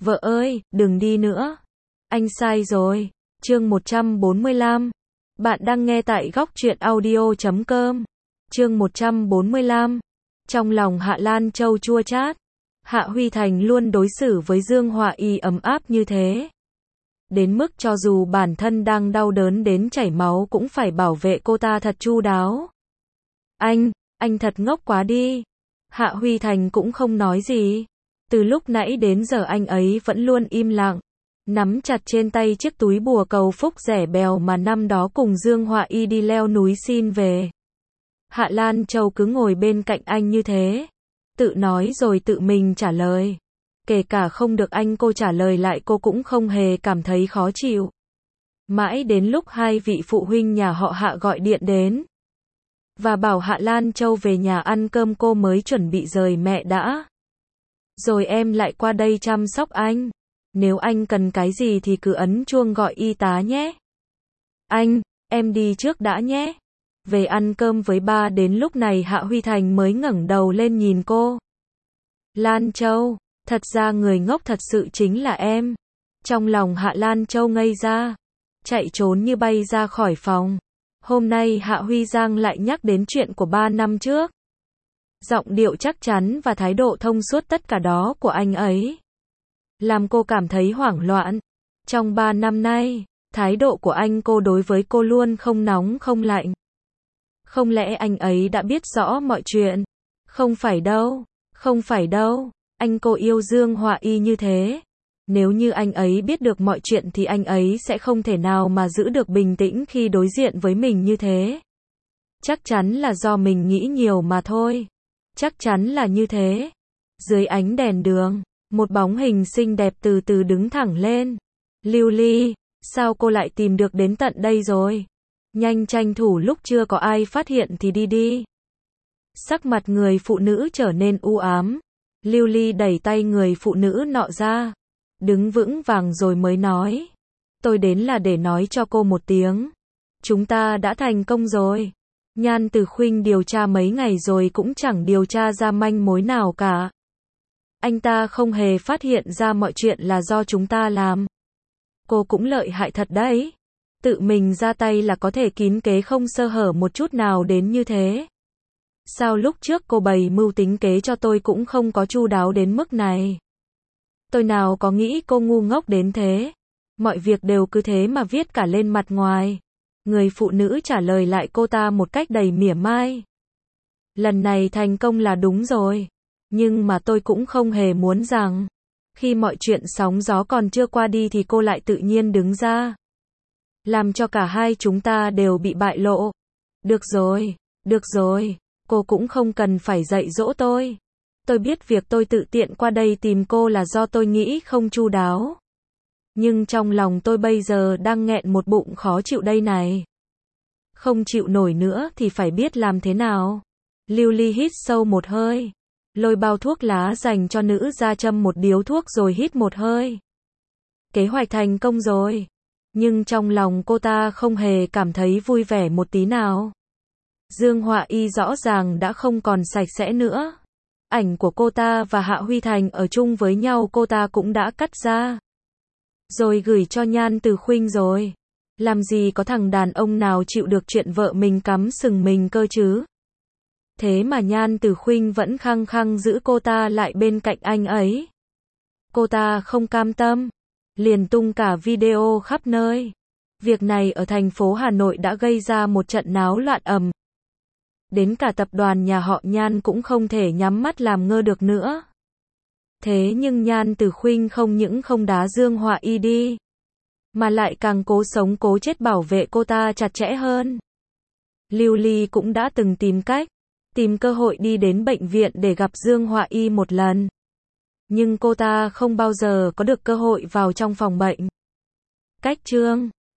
Vợ ơi, đừng đi nữa. Anh sai rồi. Chương 145. Bạn đang nghe tại góc truyện audio.com. Chương 145. Trong lòng Hạ Lan Châu chua chát. Hạ Huy Thành luôn đối xử với Dương Họa Y ấm áp như thế. Đến mức cho dù bản thân đang đau đớn đến chảy máu cũng phải bảo vệ cô ta thật chu đáo. Anh thật ngốc quá đi. Hạ Huy Thành cũng không nói gì. Từ lúc nãy đến giờ anh ấy vẫn luôn im lặng, nắm chặt trên tay chiếc túi bùa cầu phúc rẻ bèo mà năm đó cùng Dương Họa Y đi leo núi xin về. Hạ Lan Châu cứ ngồi bên cạnh anh như thế, tự nói rồi tự mình trả lời. Kể cả không được cô trả lời lại cô cũng không hề cảm thấy khó chịu. Mãi đến lúc hai vị phụ huynh nhà họ Hạ gọi điện đến và bảo Hạ Lan Châu về nhà ăn cơm cô mới chuẩn bị rời mẹ đã. Rồi em lại qua đây chăm sóc anh. Nếu anh cần cái gì thì cứ ấn chuông gọi y tá nhé. Em đi trước đã nhé. Về ăn cơm với ba. Đến lúc này Hạ Huy Thành mới ngẩng đầu lên nhìn cô. Lan Châu, thật ra người ngốc thật sự chính là em. Trong lòng Hạ Lan Châu ngây ra, chạy trốn như bay ra khỏi phòng. Hôm nay Hạ Huy Giang lại nhắc đến chuyện của 3 năm trước. Giọng điệu chắc chắn và thái độ thông suốt tất cả đó của anh ấy làm cô cảm thấy hoảng loạn. Trong 3 năm nay, thái độ của cô đối với cô luôn không nóng không lạnh. Không lẽ anh ấy đã biết rõ mọi chuyện? Không phải đâu. Cô yêu Dương Họa Y như thế. Nếu như anh ấy biết được mọi chuyện thì anh ấy sẽ không thể nào mà giữ được bình tĩnh khi đối diện với mình như thế. Chắc chắn là do mình nghĩ nhiều mà thôi. Chắc chắn là như thế. Dưới ánh đèn đường, một bóng hình xinh đẹp từ từ đứng thẳng lên. Lưu Ly, sao cô lại tìm được đến tận đây rồi? Nhanh tranh thủ lúc chưa có ai phát hiện thì đi. Sắc mặt người phụ nữ trở nên u ám. Lưu Ly đẩy tay người phụ nữ nọ ra, đứng vững vàng rồi mới nói. Tôi đến là để nói cho cô một tiếng. Chúng ta đã thành công rồi. Nhan Tử Khuynh điều tra mấy ngày rồi cũng chẳng điều tra ra manh mối nào cả. Anh ta không hề phát hiện ra mọi chuyện là do chúng ta làm. Cô cũng lợi hại thật đấy. Tự mình ra tay là có thể kín kế không sơ hở một chút nào đến như thế. Sao lúc trước cô bày mưu tính kế cho tôi cũng không có chu đáo đến mức này? Tôi nào có nghĩ cô ngu ngốc đến thế. Mọi việc đều cứ thế mà viết cả lên mặt ngoài. Người phụ nữ trả lời lại cô ta một cách đầy mỉa mai. Lần này thành công là đúng rồi. Nhưng mà tôi cũng không hề muốn rằng, khi mọi chuyện sóng gió còn chưa qua đi thì cô lại tự nhiên đứng ra, làm cho cả hai chúng ta đều bị bại lộ. Được rồi, cô cũng không cần phải dạy dỗ tôi. Tôi biết việc tôi tự tiện qua đây tìm cô là do tôi nghĩ không chu đáo. Nhưng trong lòng tôi bây giờ đang nghẹn một bụng khó chịu đây này. Không chịu nổi nữa thì phải biết làm thế nào. Lưu Ly hít sâu một hơi, lôi bao thuốc lá dành cho nữ ra châm một điếu thuốc rồi hít một hơi. Kế hoạch thành công rồi. Nhưng trong lòng cô ta không hề cảm thấy vui vẻ một tí nào. Dương Họa Y rõ ràng đã không còn sạch sẽ nữa. Ảnh của cô ta và Hạ Huy Thành ở chung với nhau cô ta cũng đã cắt ra, rồi gửi cho Nhan Tử Khuynh rồi. Làm gì có thằng đàn ông nào chịu được chuyện vợ mình cắm sừng mình cơ chứ? Thế mà Nhan Tử Khuynh vẫn khăng khăng giữ cô ta lại bên cạnh anh ấy. Cô ta không cam tâm, liền tung cả video khắp nơi. Việc này ở thành phố Hà Nội đã gây ra một trận náo loạn ầm. Đến cả tập đoàn nhà họ Nhan cũng không thể nhắm mắt làm ngơ được nữa. Thế nhưng Nhan Tử Khuynh không những không đá Dương Họa Y đi, mà lại càng cố sống cố chết bảo vệ cô ta chặt chẽ hơn. Lưu Ly cũng đã từng tìm cơ hội đi đến bệnh viện để gặp Dương Họa Y một lần. Nhưng cô ta không bao giờ có được cơ hội vào trong phòng bệnh. Cách chương